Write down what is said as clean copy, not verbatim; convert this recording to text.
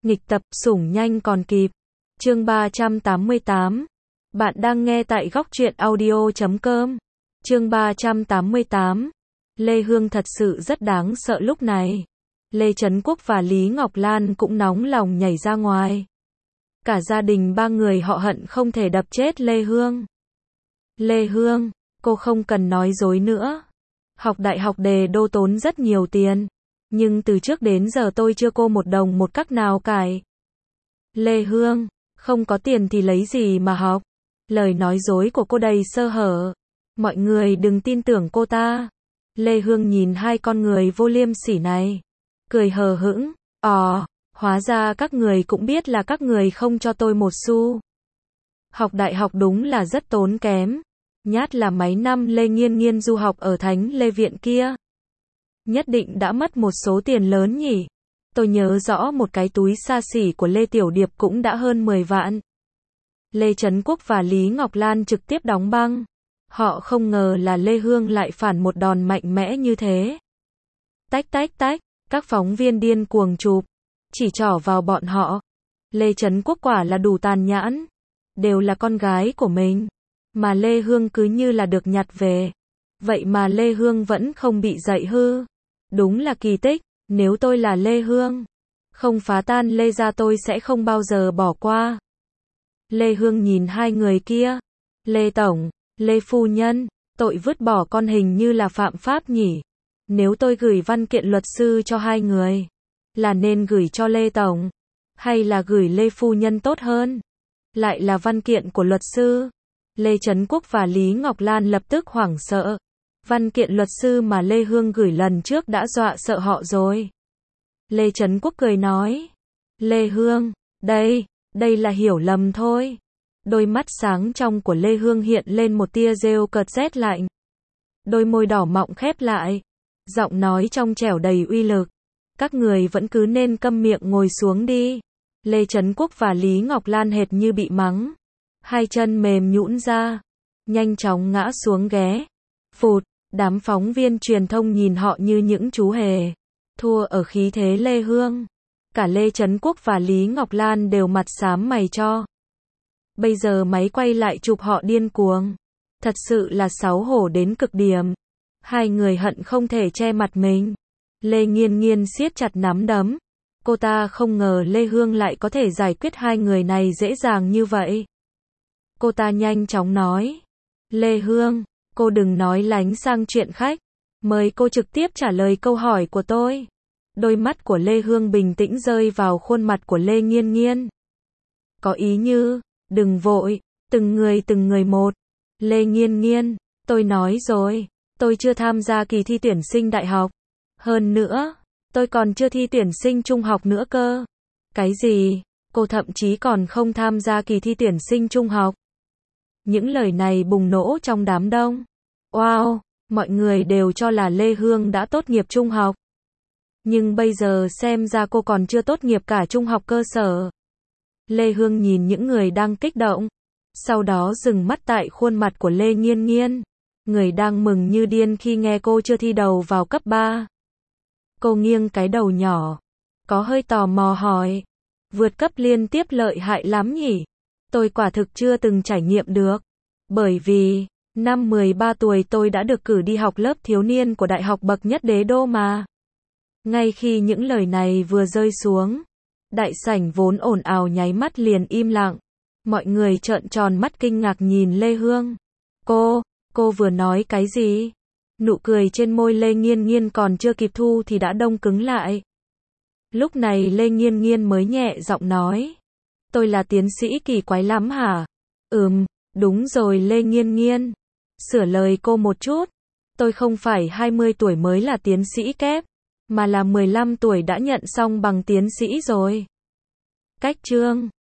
Nghịch tập, sủng nhanh còn kịp. Chương 388. Bạn đang nghe tại góc truyện audio.com. Chương 388. Lê Hương thật sự rất đáng sợ lúc này. Lê Trấn Quốc và Lý Ngọc Lan cũng nóng lòng nhảy ra ngoài. Cả gia đình ba người họ hận không thể đập chết Lê Hương. Lê Hương, cô không cần nói dối nữa. Học đại học Đề Đô tốn rất nhiều tiền. Nhưng từ trước đến giờ tôi chưa cô một đồng một cắc nào cải. Lê Hương, không có tiền thì lấy gì mà học. Lời nói dối của cô đầy sơ hở. Mọi người đừng tin tưởng cô ta. Lê Hương nhìn hai con người vô liêm sỉ này. Cười hờ hững. Hóa ra các người cũng biết là các người không cho tôi một xu. Học đại học đúng là rất tốn kém. Nhát là mấy năm Lê Nghiên Nghiên du học ở Thánh Lê Viện kia. Nhất định đã mất một số tiền lớn nhỉ. Tôi nhớ rõ một cái túi xa xỉ của Lê Tiểu Điệp cũng đã hơn 10 vạn. Lê Trấn Quốc và Lý Ngọc Lan trực tiếp đóng băng. Họ không ngờ là Lê Hương lại phản một đòn mạnh mẽ như thế. Tách tách tách, các phóng viên điên cuồng chụp, chỉ trỏ vào bọn họ. Lê Trấn Quốc quả là đủ tàn nhẫn. Đều là con gái của mình. Mà Lê Hương cứ như là được nhặt về. Vậy mà Lê Hương vẫn không bị dạy hư. Đúng là kỳ tích. Nếu tôi là Lê Hương, không phá tan Lê gia tôi sẽ không bao giờ bỏ qua. Lê Hương nhìn hai người kia. Lê Tổng, Lê Phu Nhân, tội vứt bỏ con hình như là phạm pháp nhỉ. Nếu tôi gửi văn kiện luật sư cho hai người, là nên gửi cho Lê Tổng, hay là gửi Lê Phu Nhân tốt hơn? Lại là văn kiện của luật sư. Lê Trấn Quốc và Lý Ngọc Lan lập tức hoảng sợ. Văn kiện luật sư mà Lê Hương gửi lần trước đã dọa sợ họ rồi. Lê Trấn Quốc cười nói. Lê Hương, đây là hiểu lầm thôi. Đôi mắt sáng trong của Lê Hương hiện lên một tia rêu cợt rét lạnh. Đôi môi đỏ mọng khép lại. Giọng nói trong trẻo đầy uy lực. Các người vẫn cứ nên câm miệng ngồi xuống đi. Lê Trấn Quốc và Lý Ngọc Lan hệt như bị mắng. Hai chân mềm nhũn ra. Nhanh chóng ngã xuống ghế. Phụt. Đám phóng viên truyền thông nhìn họ như những chú hề. Thua ở khí thế Lê Hương. Cả Lê Trấn Quốc và Lý Ngọc Lan đều mặt xám mày cho. Bây giờ máy quay lại chụp họ điên cuồng. Thật sự là xấu hổ đến cực điểm. Hai người hận không thể che mặt mình. Lê Nghiên Nghiên siết chặt nắm đấm. Cô ta không ngờ Lê Hương lại có thể giải quyết hai người này dễ dàng như vậy. Cô ta nhanh chóng nói. Lê Hương, cô đừng nói lánh sang chuyện khách. Mời cô trực tiếp trả lời câu hỏi của tôi. Đôi mắt của Lê Hương bình tĩnh rơi vào khuôn mặt của Lê Nghiên Nghiên. Có ý như, đừng vội, từng người một. Lê Nghiên Nghiên, tôi nói rồi, tôi chưa tham gia kỳ thi tuyển sinh đại học. Hơn nữa, tôi còn chưa thi tuyển sinh trung học nữa cơ. Cái gì? Cô thậm chí còn không tham gia kỳ thi tuyển sinh trung học. Những lời này bùng nổ trong đám đông. Wow, mọi người đều cho là Lê Hương đã tốt nghiệp trung học. Nhưng bây giờ xem ra cô còn chưa tốt nghiệp cả trung học cơ sở. Lê Hương nhìn những người đang kích động. Sau đó dừng mắt tại khuôn mặt của Lê Nghiên Nghiên. Người đang mừng như điên khi nghe cô chưa thi đầu vào cấp 3. Cô nghiêng cái đầu nhỏ. Có hơi tò mò hỏi. Vượt cấp liên tiếp lợi hại lắm nhỉ? Tôi quả thực chưa từng trải nghiệm được. Bởi vì, năm 13 tuổi tôi đã được cử đi học lớp thiếu niên của đại học bậc nhất Đế Đô mà. Ngay khi những lời này vừa rơi xuống, đại sảnh vốn ồn ào nháy mắt liền im lặng. Mọi người trợn tròn mắt kinh ngạc nhìn Lê Hương. Cô vừa nói cái gì? Nụ cười trên môi Lê Nghiên Nghiên còn chưa kịp thu thì đã đông cứng lại. Lúc này Lê Nghiên Nghiên mới nhẹ giọng nói. Tôi là tiến sĩ kỳ quái lắm hả? Đúng rồi Lê Nghiên Nghiên. Sửa lời cô một chút. Tôi không phải 20 tuổi mới là tiến sĩ kép, mà là 15 tuổi đã nhận xong bằng tiến sĩ rồi. Cách chương.